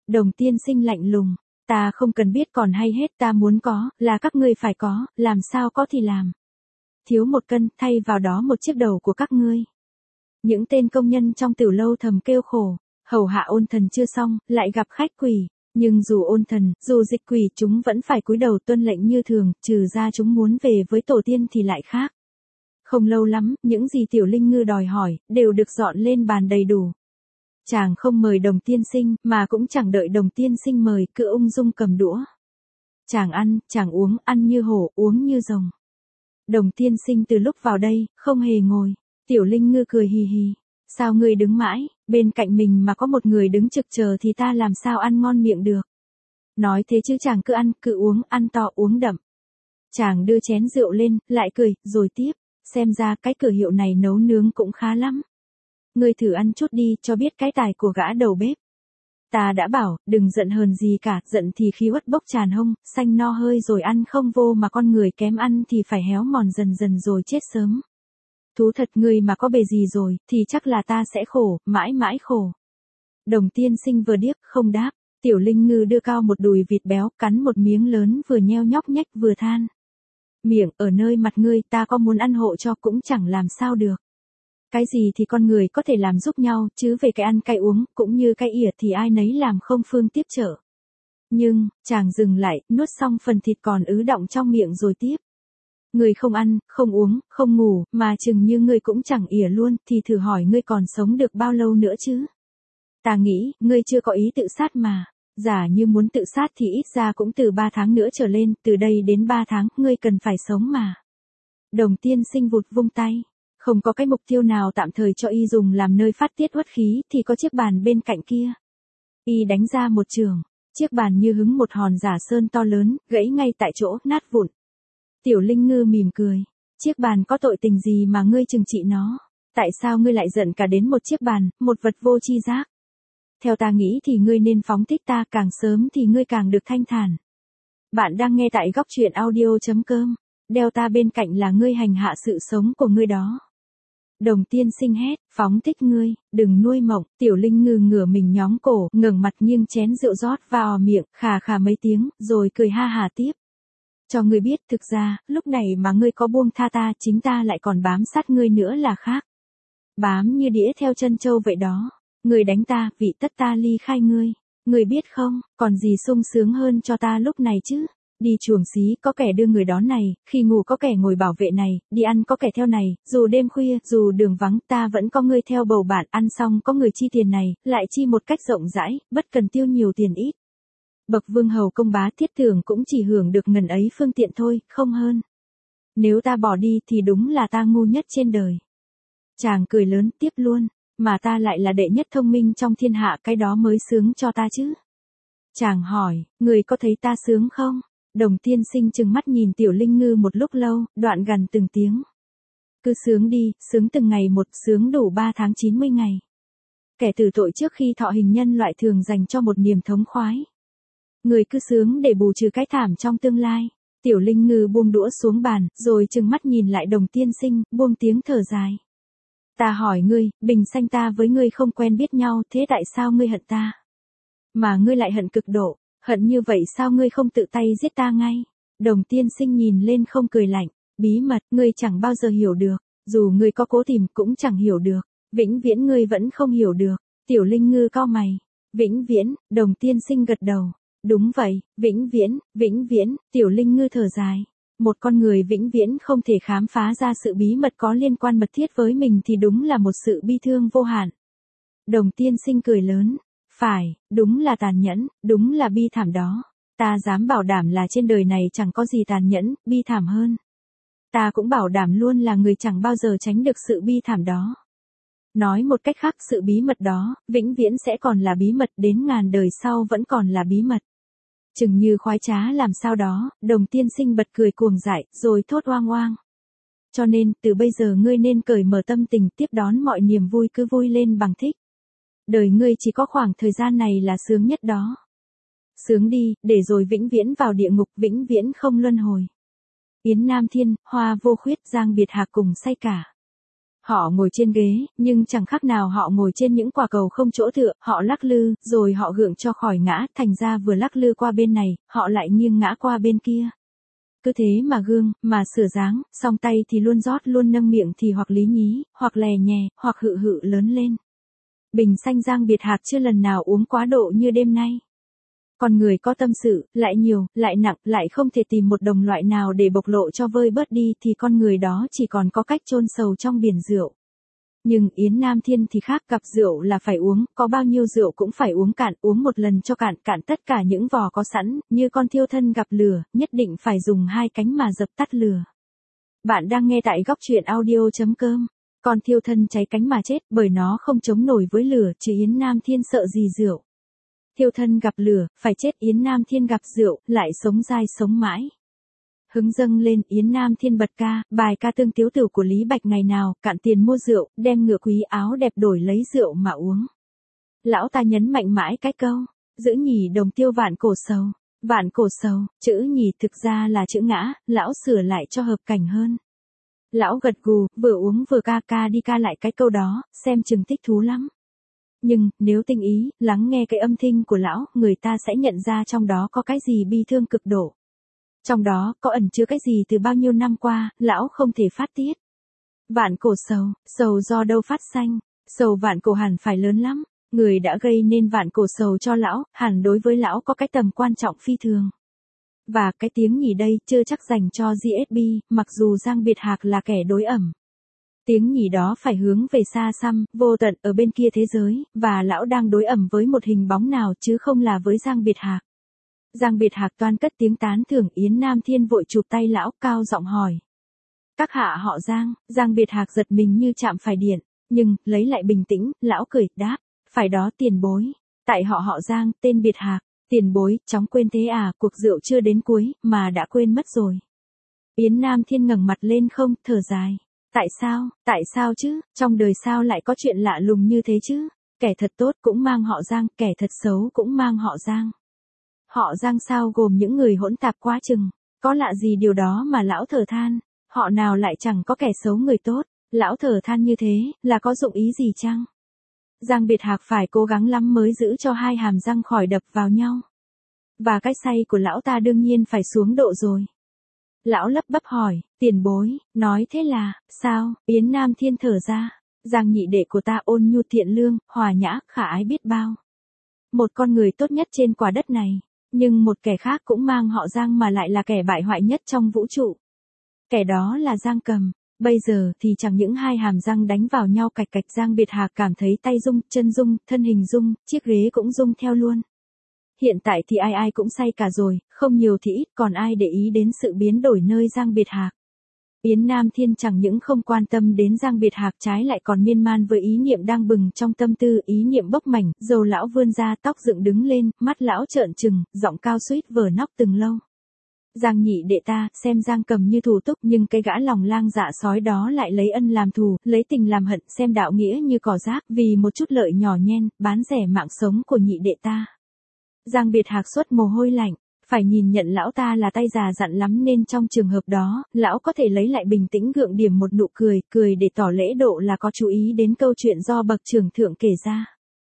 [SPEAKER 1] Đồng Tiên Sinh lạnh lùng, ta không cần biết còn hay hết, ta muốn có, là các ngươi phải có, làm sao có thì làm. Thiếu một cân, thay vào đó một chiếc đầu của các ngươi. Những tên công nhân trong tiểu lâu thầm kêu khổ, hầu hạ Ôn Thần chưa xong, lại gặp khách quỷ. Nhưng dù ôn thần, dù dịch quỷ chúng vẫn phải cúi đầu tuân lệnh như thường, trừ ra chúng muốn về với tổ tiên thì lại khác. Không lâu lắm, những gì Tiểu Linh Ngư đòi hỏi, đều được dọn lên bàn đầy đủ. Chàng không mời Đồng Tiên Sinh, mà cũng chẳng đợi Đồng Tiên Sinh mời, cứ ung dung cầm đũa. Chàng ăn, chàng uống, ăn như hổ, uống như rồng. Đồng Tiên Sinh từ lúc vào đây, không hề ngồi. Tiểu Linh Ngư cười hì hì. Sao ngươi đứng mãi, bên cạnh mình mà có một người đứng trực chờ thì ta làm sao ăn ngon miệng được. Nói thế chứ chàng cứ ăn, cứ uống, ăn to uống đậm. Chàng đưa chén rượu lên, lại cười, rồi tiếp, xem ra cái cửa hiệu này nấu nướng cũng khá lắm. Ngươi thử ăn chút đi, cho biết cái tài của gã đầu bếp. Ta đã bảo, đừng giận hờn gì cả, giận thì khí uất bốc tràn hông, xanh no hơi rồi ăn không vô, mà con người kém ăn thì phải héo mòn dần dần rồi chết sớm. Thú thật, ngươi mà có bề gì rồi, thì chắc là ta sẽ khổ, mãi mãi khổ. Đồng Tiên Sinh vừa điếc, không đáp. Tiểu Linh Ngư đưa cao một đùi vịt béo, cắn một miếng lớn, vừa nheo nhóc nhách vừa than. Miệng, ở nơi mặt ngươi, ta có muốn ăn hộ cho cũng chẳng làm sao được. Cái gì thì con người có thể làm giúp nhau, chứ về cái ăn cái uống, cũng như cái ỉa thì ai nấy làm không phương tiếp trợ. Nhưng, chàng dừng lại, nuốt xong phần thịt còn ứ đọng trong miệng rồi tiếp. Ngươi không ăn, không uống, không ngủ, mà chừng như ngươi cũng chẳng ỉa luôn, thì thử hỏi ngươi còn sống được bao lâu nữa chứ? Ta nghĩ, ngươi chưa có ý tự sát mà. Giả như muốn tự sát thì ít ra cũng từ ba tháng nữa trở lên, từ đây đến ba tháng, ngươi cần phải sống mà. Đồng Tiên Sinh vụt vung tay. Không có cái mục tiêu nào tạm thời cho y dùng làm nơi phát tiết uất khí, thì có chiếc bàn bên cạnh kia. Y đánh ra một trường, chiếc bàn như hứng một hòn giả sơn to lớn, gãy ngay tại chỗ, nát vụn. Tiểu Linh Ngư mỉm cười. Chiếc bàn có tội tình gì mà ngươi trừng trị nó? Tại sao ngươi lại giận cả đến một chiếc bàn, một vật vô tri giác? Theo ta nghĩ thì ngươi nên phóng thích ta, càng sớm thì ngươi càng được thanh thản. Bạn đang nghe tại góc truyện audio.com. Đeo ta bên cạnh là ngươi hành hạ sự sống của ngươi đó. Đồng Tiên Sinh hét, phóng thích ngươi, đừng nuôi mộng. Tiểu Linh Ngư ngửa mình nhóng cổ, ngẩng mặt nghiêng chén rượu rót vào miệng, khà khà mấy tiếng, rồi cười ha hà tiếp. Cho ngươi biết, thực ra, lúc này mà ngươi có buông tha ta, chính ta lại còn bám sát ngươi nữa là khác. Bám như đĩa theo chân trâu vậy đó. Ngươi đánh ta, vị tất ta ly khai ngươi. Ngươi biết không, còn gì sung sướng hơn cho ta lúc này chứ? Đi chuồng xí có kẻ đưa người đón này, khi ngủ có kẻ ngồi bảo vệ này, đi ăn có kẻ theo này, dù đêm khuya, dù đường vắng, ta vẫn có ngươi theo bầu bạn, ăn xong có người chi tiền này, lại chi một cách rộng rãi, bất cần tiêu nhiều tiền ít. Bậc vương hầu công bá thiết tưởng cũng chỉ hưởng được ngần ấy phương tiện thôi, không hơn. Nếu ta bỏ đi thì đúng là ta ngu nhất trên đời. Chàng cười lớn tiếp luôn, mà ta lại là đệ nhất thông minh trong thiên hạ, cái đó mới sướng cho ta chứ. Chàng hỏi, người có thấy ta sướng không? Đồng Tiên Sinh trừng mắt nhìn Tiểu Linh Ngư một lúc lâu, đoạn gằn từng tiếng. Cứ sướng đi, sướng từng ngày một, sướng đủ ba tháng chín mươi ngày. Kẻ tử tội trước khi thọ hình nhân loại thường dành cho một niềm thống khoái. Người cứ sướng để bù trừ cái thảm trong tương lai. Tiểu Linh Ngư buông đũa xuống bàn, rồi trừng mắt nhìn lại Đồng Tiên Sinh, buông tiếng thở dài. Ta hỏi ngươi, bình sanh ta với ngươi không quen biết nhau, thế tại sao ngươi hận ta? Mà ngươi lại hận cực độ, hận như vậy sao ngươi không tự tay giết ta ngay? Đồng Tiên Sinh nhìn lên không cười lạnh, bí mật, ngươi chẳng bao giờ hiểu được, dù ngươi có cố tìm cũng chẳng hiểu được, vĩnh viễn ngươi vẫn không hiểu được. Tiểu Linh Ngư cau mày, vĩnh viễn, Đồng Tiên Sinh gật đầu, đúng vậy, vĩnh viễn, vĩnh viễn, Tiểu Linh Ngư thở dài. Một con người vĩnh viễn không thể khám phá ra sự bí mật có liên quan mật thiết với mình thì đúng là một sự bi thương vô hạn. Đồng Tiên Sinh cười lớn, phải, đúng là tàn nhẫn, đúng là bi thảm đó. Ta dám bảo đảm là trên đời này chẳng có gì tàn nhẫn, bi thảm hơn. Ta cũng bảo đảm luôn là người chẳng bao giờ tránh được sự bi thảm đó. Nói một cách khác, sự bí mật đó, vĩnh viễn sẽ còn là bí mật, đến ngàn đời sau vẫn còn là bí mật. Chừng như khoái trá làm sao đó, Đồng Tiên Sinh bật cười cuồng dại, rồi thốt oang oang. Cho nên, từ bây giờ ngươi nên cởi mở tâm tình, tiếp đón mọi niềm vui cứ vui lên bằng thích. Đời ngươi chỉ có khoảng thời gian này là sướng nhất đó. Sướng đi, để rồi vĩnh viễn vào địa ngục, vĩnh viễn không luân hồi. Yến Nam Thiên, Hoa Vô Khuyết, Giang Biệt Hạc cùng say cả. Họ ngồi trên ghế, nhưng chẳng khác nào họ ngồi trên những quả cầu không chỗ tựa, họ lắc lư, rồi họ gượng cho khỏi ngã, thành ra vừa lắc lư qua bên này, họ lại nghiêng ngã qua bên kia. Cứ thế mà gương, mà sửa dáng, song tay thì luôn rót luôn nâng miệng thì hoặc lý nhí, hoặc lè nhè, hoặc hự hự lớn lên. Bình xanh Giang Biệt Hạc chưa lần nào uống quá độ như đêm nay. Con người có tâm sự, lại nhiều, lại nặng, lại không thể tìm một đồng loại nào để bộc lộ cho vơi bớt đi thì con người đó chỉ còn có cách chôn sầu trong biển rượu. Nhưng Yến Nam Thiên thì khác, gặp rượu là phải uống, có bao nhiêu rượu cũng phải uống cạn, uống một lần cho cạn, cạn tất cả những vò có sẵn, như con thiêu thân gặp lửa, nhất định phải dùng hai cánh mà dập tắt lửa. Bạn đang nghe tại góc truyện audio chấm com. Con thiêu thân cháy cánh mà chết, bởi nó không chống nổi với lửa, chứ Yến Nam Thiên sợ gì rượu. Thiêu thân gặp lửa, phải chết, Yến Nam Thiên gặp rượu, lại sống dai sống mãi. Hứng dâng lên, Yến Nam Thiên bật ca, bài ca tương tiếu tử của Lý Bạch ngày nào, cạn tiền mua rượu, đem ngựa quý áo đẹp đổi lấy rượu mà uống. Lão ta nhấn mạnh mãi cái câu, giữ nhì đồng tiêu vạn cổ sầu. Vạn cổ sầu, chữ nhì thực ra là chữ ngã, lão sửa lại cho hợp cảnh hơn. Lão gật gù, vừa uống vừa ca ca đi ca lại cái câu đó, xem chừng thích thú lắm. Nhưng, nếu tinh ý, lắng nghe cái âm thanh của lão, người ta sẽ nhận ra trong đó có cái gì bi thương cực độ. Trong đó, có ẩn chứa cái gì từ bao nhiêu năm qua, lão không thể phát tiết. Vạn cổ sầu, sầu do đâu phát sanh, sầu vạn cổ hẳn phải lớn lắm, người đã gây nên vạn cổ sầu cho lão, hẳn đối với lão có cái tầm quan trọng phi thường. Và cái tiếng nhỉ đây chưa chắc dành cho giê ét bê, mặc dù Giang Biệt Hạc là kẻ đối ẩm. Tiếng nhỉ đó phải hướng về xa xăm, vô tận ở bên kia thế giới, và lão đang đối ẩm với một hình bóng nào chứ không là với Giang Biệt Hạc. Giang Biệt Hạc toan cất tiếng tán thưởng, Yến Nam Thiên vội chụp tay lão, cao giọng hỏi. Các hạ họ Giang, Giang Biệt Hạc giật mình như chạm phải điện, nhưng, lấy lại bình tĩnh, lão cười, đáp, phải đó tiền bối, tại họ họ Giang, tên Biệt Hạc, tiền bối, chóng quên thế à, cuộc rượu chưa đến cuối, mà đã quên mất rồi. Yến Nam Thiên ngẩng mặt lên không, thở dài. Tại sao, tại sao chứ, trong đời sao lại có chuyện lạ lùng như thế chứ, kẻ thật tốt cũng mang họ Giang, kẻ thật xấu cũng mang họ Giang. Họ Giang sao gồm những người hỗn tạp quá chừng, có lạ gì điều đó mà lão thở than, họ nào lại chẳng có kẻ xấu người tốt, lão thở than như thế, là có dụng ý gì chăng? Giang Biệt Hạc phải cố gắng lắm mới giữ cho hai hàm răng khỏi đập vào nhau. Và cái say của lão ta đương nhiên phải xuống độ rồi. Lão lắp bắp hỏi, tiền bối, nói thế là, sao, Yến Nam Thiên thở ra, Giang nhị đệ của ta ôn nhu thiện lương, hòa nhã, khả ái biết bao. Một con người tốt nhất trên quả đất này, nhưng một kẻ khác cũng mang họ Giang mà lại là kẻ bại hoại nhất trong vũ trụ. Kẻ đó là Giang Cầm, bây giờ thì chẳng những hai hàm răng đánh vào nhau cạch cạch, Giang Biệt Hạc cảm thấy tay rung, chân rung, thân hình rung, chiếc ghế cũng rung theo luôn. Hiện tại thì ai ai cũng say cả rồi, không nhiều thì ít, còn ai để ý đến sự biến đổi nơi Giang Biệt Hạc. Yến Nam Thiên chẳng những không quan tâm đến Giang Biệt Hạc, trái lại còn miên man với ý niệm đang bừng trong tâm tư, ý niệm bốc mảnh, râu lão vươn ra, tóc dựng đứng lên, mắt lão trợn trừng, giọng cao suýt vờ nóc từng lâu. Giang nhị đệ ta, xem Giang Cầm như thủ túc, nhưng cái gã lòng lang dạ sói đó lại lấy ân làm thù, lấy tình làm hận, xem đạo nghĩa như cỏ rác, vì một chút lợi nhỏ nhen, bán rẻ mạng sống của nhị đệ ta. Giang Biệt Hạc xuất mồ hôi lạnh, phải nhìn nhận lão ta là tay già dặn lắm nên trong trường hợp đó, lão có thể lấy lại bình tĩnh gượng điểm một nụ cười, cười để tỏ lễ độ là có chú ý đến câu chuyện do bậc trưởng thượng kể ra.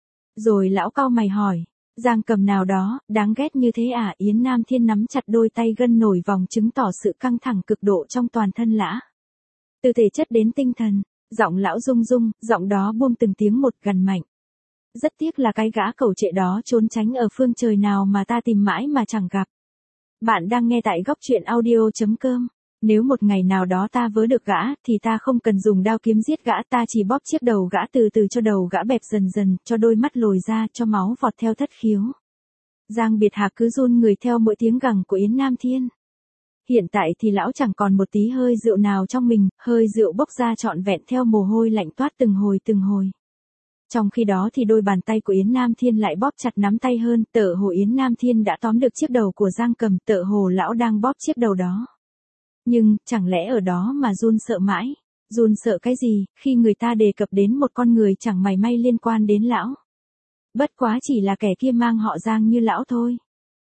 [SPEAKER 1] Rồi lão cau mày hỏi, Giang Cầm nào đó, đáng ghét như thế à? Yến Nam Thiên nắm chặt đôi tay gân nổi vòng chứng tỏ sự căng thẳng cực độ trong toàn thân lã. Từ thể chất đến tinh thần, giọng lão rung rung, giọng đó buông từng tiếng một gần mạnh. Rất tiếc là cái gã cẩu trệ đó trốn tránh ở phương trời nào mà ta tìm mãi mà chẳng gặp. Bạn đang nghe tại góc truyện audio chấm com. Nếu một ngày nào đó ta vớ được gã, thì ta không cần dùng đao kiếm giết gã, ta chỉ bóp chiếc đầu gã từ từ cho đầu gã bẹp dần dần, cho đôi mắt lồi ra, cho máu vọt theo thất khiếu. Giang Biệt Hạc cứ run người theo mỗi tiếng gằn của Yến Nam Thiên. Hiện tại thì lão chẳng còn một tí hơi rượu nào trong mình, hơi rượu bốc ra trọn vẹn theo mồ hôi lạnh toát từng hồi từng hồi. Trong khi đó thì đôi bàn tay của Yến Nam Thiên lại bóp chặt nắm tay hơn, tựa hồ Yến Nam Thiên đã tóm được chiếc đầu của Giang Cầm, tựa hồ lão đang bóp chiếc đầu đó. Nhưng, chẳng lẽ ở đó mà run sợ mãi? Run sợ cái gì, khi người ta đề cập đến một con người chẳng mảy may liên quan đến lão? Bất quá chỉ là kẻ kia mang họ Giang như lão thôi.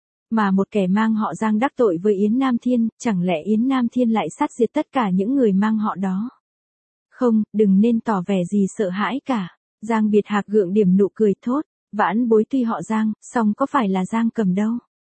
[SPEAKER 1] Mà một kẻ mang họ Giang đắc tội với Yến Nam Thiên, chẳng lẽ Yến Nam Thiên lại sát diệt tất cả những người mang họ đó? Không, đừng nên tỏ vẻ gì sợ hãi cả. Giang Biệt Hạc gượng điểm nụ cười thốt, vãn bối tuy họ Giang, song có phải là Giang Cầm đâu.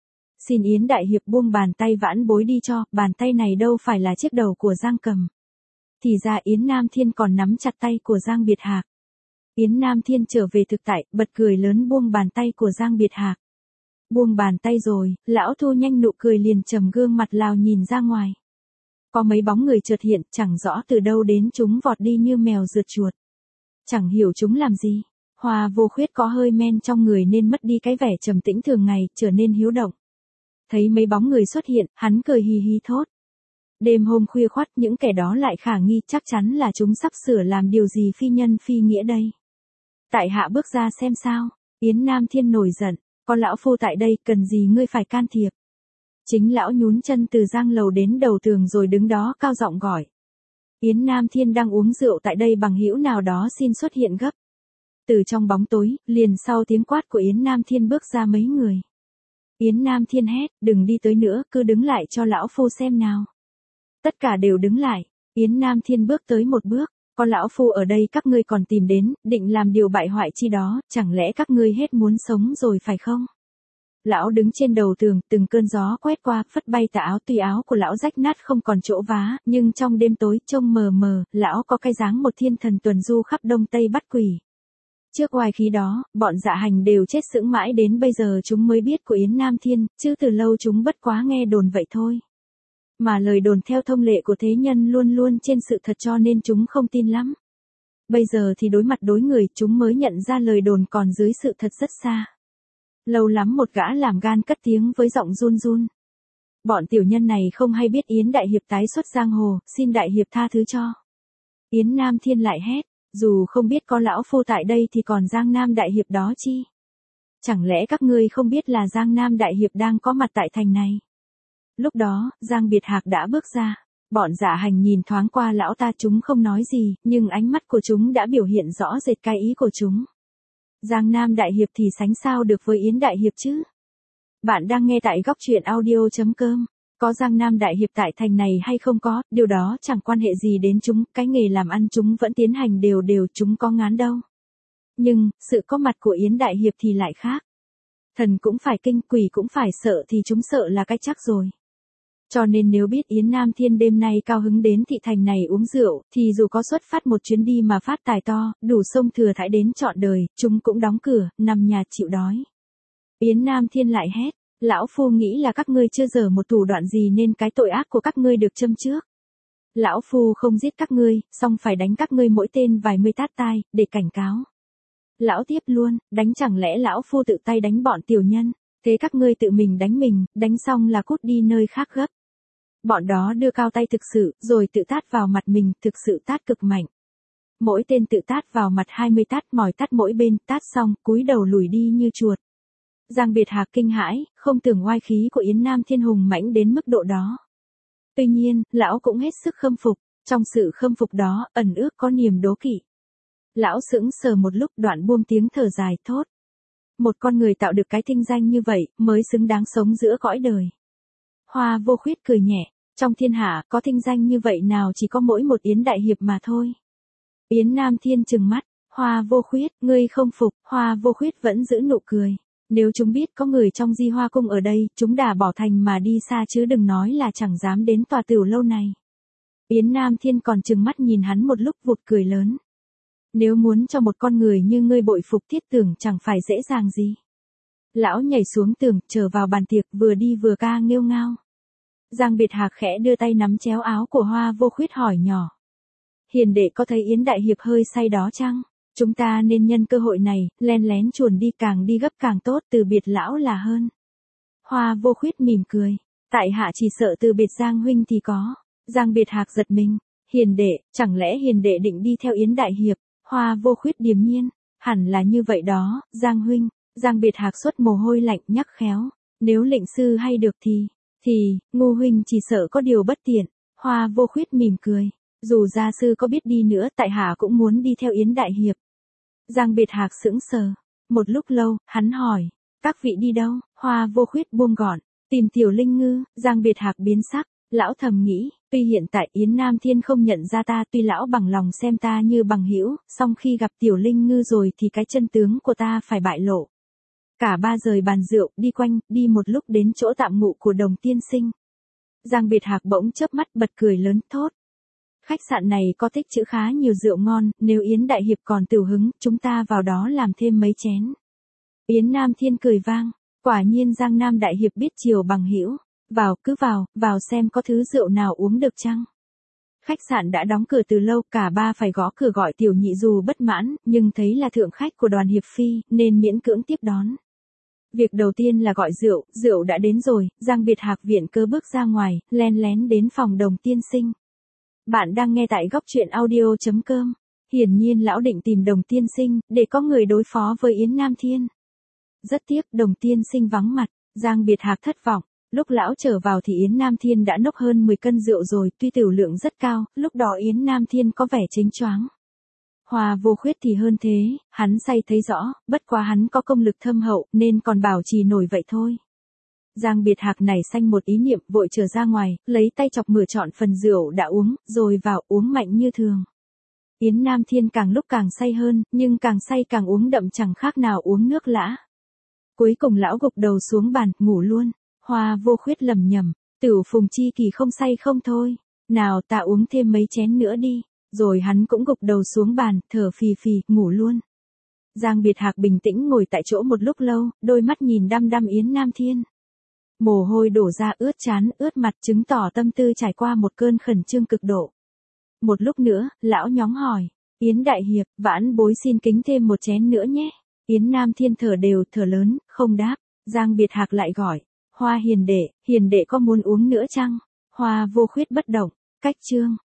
[SPEAKER 1] Xin Yến đại hiệp buông bàn tay vãn bối đi cho, bàn tay này đâu phải là chiếc đầu của Giang Cầm. Thì ra Yến Nam Thiên còn nắm chặt tay của Giang Biệt Hạc. Yến Nam Thiên trở về thực tại, bật cười lớn buông bàn tay của Giang Biệt Hạc. Buông bàn tay rồi, lão Thu nhanh nụ cười liền trầm gương mặt lào nhìn ra ngoài. Có mấy bóng người chợt hiện, chẳng rõ từ đâu đến chúng vọt đi như mèo rượt chuột. Chẳng hiểu chúng làm gì. Hoa Vô Khuyết có hơi men trong người nên mất đi cái vẻ trầm tĩnh thường ngày, trở nên hiếu động. Thấy mấy bóng người xuất hiện, hắn cười hì hì thốt. Đêm hôm khuya khoắt những kẻ đó lại khả nghi, chắc chắn là chúng sắp sửa làm điều gì phi nhân phi nghĩa đây. Tại hạ bước ra xem sao. Yến Nam Thiên nổi giận, có lão phu tại đây, cần gì ngươi phải can thiệp. Chính lão nhún chân từ giang lầu đến đầu tường rồi đứng đó cao giọng gọi. Yến Nam Thiên đang uống rượu tại đây, bằng hữu nào đó xin xuất hiện gấp. Từ trong bóng tối, liền sau tiếng quát của Yến Nam Thiên bước ra mấy người. Yến Nam Thiên hét, đừng đi tới nữa, cứ đứng lại cho lão phu xem nào. Tất cả đều đứng lại. Yến Nam Thiên bước tới một bước, có lão phu ở đây các ngươi còn tìm đến, định làm điều bại hoại chi đó, chẳng lẽ các ngươi hết muốn sống rồi phải không? Lão đứng trên đầu tường, từng cơn gió quét qua, phất bay tà áo, tuy áo của lão rách nát không còn chỗ vá, nhưng trong đêm tối trông mờ mờ, lão có cái dáng một thiên thần tuần du khắp đông tây bắt quỷ. Trước oai khí đó, bọn Dạ Hành đều chết sững mãi đến bây giờ chúng mới biết của Yến Nam Thiên, chứ từ lâu chúng bất quá nghe đồn vậy thôi. Mà lời đồn theo thông lệ của thế nhân luôn luôn trên sự thật cho nên chúng không tin lắm. Bây giờ thì đối mặt đối người, chúng mới nhận ra lời đồn còn dưới sự thật rất xa. Lâu lắm một gã làm gan cất tiếng với giọng run run. Bọn tiểu nhân này không hay biết Yến đại hiệp tái xuất giang hồ, xin đại hiệp tha thứ cho. Yến Nam Thiên lại hét, dù không biết có lão phu tại đây thì còn Giang Nam đại hiệp đó chi? Chẳng lẽ các ngươi không biết là Giang Nam đại hiệp đang có mặt tại thành này? Lúc đó, Giang Biệt Hạc đã bước ra. Bọn Dạ Hành nhìn thoáng qua lão ta, chúng không nói gì, nhưng ánh mắt của chúng đã biểu hiện rõ rệt cái ý của chúng. Giang Nam đại hiệp thì sánh sao được với Yến đại hiệp chứ? Bạn đang nghe tại góc truyện audio chấm com. Có Giang Nam đại hiệp tại thành này hay không có, điều đó chẳng quan hệ gì đến chúng, cái nghề làm ăn chúng vẫn tiến hành đều đều, chúng có ngán đâu. Nhưng, sự có mặt của Yến đại hiệp thì lại khác. Thần cũng phải kinh, quỷ cũng phải sợ thì chúng sợ là cái chắc rồi. Cho nên nếu biết Yến Nam Thiên đêm nay cao hứng đến thị thành này uống rượu, thì dù có xuất phát một chuyến đi mà phát tài to, đủ sông thừa thãi đến trọn đời, chúng cũng đóng cửa, nằm nhà chịu đói. Yến Nam Thiên lại hét, lão phu nghĩ là các ngươi chưa dở một thủ đoạn gì nên cái tội ác của các ngươi được châm trước. Lão phu không giết các ngươi, song phải đánh các ngươi mỗi tên vài mươi tát tai, để cảnh cáo. Lão tiếp luôn, đánh chẳng lẽ lão phu tự tay đánh bọn tiểu nhân, thế các ngươi tự mình đánh mình, đánh xong là cút đi nơi khác gấp. Bọn đó đưa cao tay thực sự, rồi tự tát vào mặt mình, thực sự tát cực mạnh. Mỗi tên tự tát vào mặt hai mươi tát, mỏi tát mỗi bên, tát xong, cúi đầu lùi đi như chuột. Giang Biệt Hạc kinh hãi, không tưởng oai khí của Yến Nam Thiên hùng mãnh đến mức độ đó. Tuy nhiên, lão cũng hết sức khâm phục, trong sự khâm phục đó, ẩn ước có niềm đố kỵ. Lão sững sờ một lúc, đoạn buông tiếng thở dài thốt. Một con người tạo được cái tinh danh như vậy, mới xứng đáng sống giữa cõi đời. Hoa Vô Khuyết cười nhẹ, trong thiên hạ có tinh danh như vậy nào chỉ có mỗi một Yến đại hiệp mà thôi. Yến Nam Thiên trừng mắt, Hoa Vô Khuyết, ngươi không phục, Hoa Vô Khuyết vẫn giữ nụ cười. Nếu chúng biết có người trong Di Hoa Cung ở đây, chúng đã bỏ thành mà đi xa chứ đừng nói là chẳng dám đến tòa tiểu lâu này. Yến Nam Thiên còn trừng mắt nhìn hắn một lúc vụt cười lớn. Nếu muốn cho một con người như ngươi bội phục thiết tưởng chẳng phải dễ dàng gì. Lão nhảy xuống tường, trở vào bàn tiệc, vừa đi vừa ca nghêu ngao. Giang Biệt Hạc khẽ đưa tay nắm chéo áo của Hoa Vô Khuyết hỏi nhỏ. Hiền đệ có thấy Yến đại hiệp hơi say đó chăng? Chúng ta nên nhân cơ hội này, len lén chuồn đi, càng đi gấp càng tốt, từ biệt lão là hơn. Hoa Vô Khuyết mỉm cười. Tại hạ chỉ sợ từ biệt Giang huynh thì có. Giang Biệt Hạc giật mình. Hiền đệ, chẳng lẽ hiền đệ định đi theo Yến đại hiệp? Hoa Vô Khuyết điềm nhiên. Hẳn là như vậy đó, Giang huynh. Giang Biệt Hạc xuất mồ hôi lạnh nhắc khéo. Nếu lệnh sư hay được thì, thì, ngu huynh chỉ sợ có điều bất tiện. Hoa Vô Khuyết mỉm cười. Dù gia sư có biết đi nữa, tại hạ cũng muốn đi theo Yến đại hiệp. Giang Biệt Hạc sững sờ. Một lúc lâu, hắn hỏi. Các vị đi đâu? Hoa Vô Khuyết buông gọn. Tìm Tiểu Linh Ngư. Giang Biệt Hạc biến sắc. Lão thầm nghĩ, tuy hiện tại Yến Nam Thiên không nhận ra ta, tuy lão bằng lòng xem ta như bằng hữu, song khi gặp Tiểu Linh Ngư rồi thì cái chân tướng của ta phải bại lộ. Cả ba rời bàn rượu, đi quanh, đi một lúc đến chỗ tạm ngụ của Đồng tiên sinh. Giang Biệt Hạc bỗng chớp mắt bật cười lớn thốt. Khách sạn này có tích trữ khá nhiều rượu ngon, nếu Yến Đại Hiệp còn tửu hứng, chúng ta vào đó làm thêm mấy chén. Yến Nam Thiên cười vang, quả nhiên Giang Nam Đại Hiệp biết chiều bằng hữu. Vào, cứ vào, vào xem có thứ rượu nào uống được chăng. Khách sạn đã đóng cửa từ lâu, cả ba phải gõ cửa gọi Tiểu Nhị dù bất mãn, nhưng thấy là thượng khách của đoàn hiệp phi, nên miễn cưỡng tiếp đón. Việc đầu tiên là gọi rượu, rượu đã đến rồi, Giang Biệt Hạc viện cớ bước ra ngoài, len lén đến phòng Đồng tiên sinh. Bạn đang nghe tại góc truyện audio chấm com. Hiển nhiên lão định tìm Đồng tiên sinh, để có người đối phó với Yến Nam Thiên. Rất tiếc, Đồng tiên sinh vắng mặt, Giang Biệt Hạc thất vọng. Lúc lão trở vào thì Yến Nam Thiên đã nốc hơn mười cân rượu rồi, tuy tửu lượng rất cao, lúc đó Yến Nam Thiên có vẻ chênh choáng. Hoa Vô Khuyết thì hơn thế, hắn say thấy rõ, bất quá hắn có công lực thâm hậu, nên còn bảo trì nổi vậy thôi. Giang Biệt Hạc nảy sanh một ý niệm, vội trở ra ngoài, lấy tay chọc mửa chọn phần rượu đã uống, rồi vào uống mạnh như thường. Yến Nam Thiên càng lúc càng say hơn, nhưng càng say càng uống đậm chẳng khác nào uống nước lã. Cuối cùng lão gục đầu xuống bàn, ngủ luôn. Hoa Vô Khuyết lầm nhầm, Tửu Phùng Chi Kỳ không say không thôi, nào ta uống thêm mấy chén nữa đi, rồi hắn cũng gục đầu xuống bàn, thở phì phì, ngủ luôn. Giang Biệt Hạc bình tĩnh ngồi tại chỗ một lúc lâu, đôi mắt nhìn đăm đăm Yến Nam Thiên. Mồ hôi đổ ra ướt trán, ướt mặt, chứng tỏ tâm tư trải qua một cơn khẩn trương cực độ. Một lúc nữa, lão nhóng hỏi, Yến Đại Hiệp, vãn bối xin kính thêm một chén nữa nhé. Yến Nam Thiên thở đều, thở lớn, không đáp. Giang Biệt Hạc lại gọi, Hoa hiền đệ, hiền đệ có muốn uống nữa chăng? Hoa Vô Khuyết bất động, cách chương.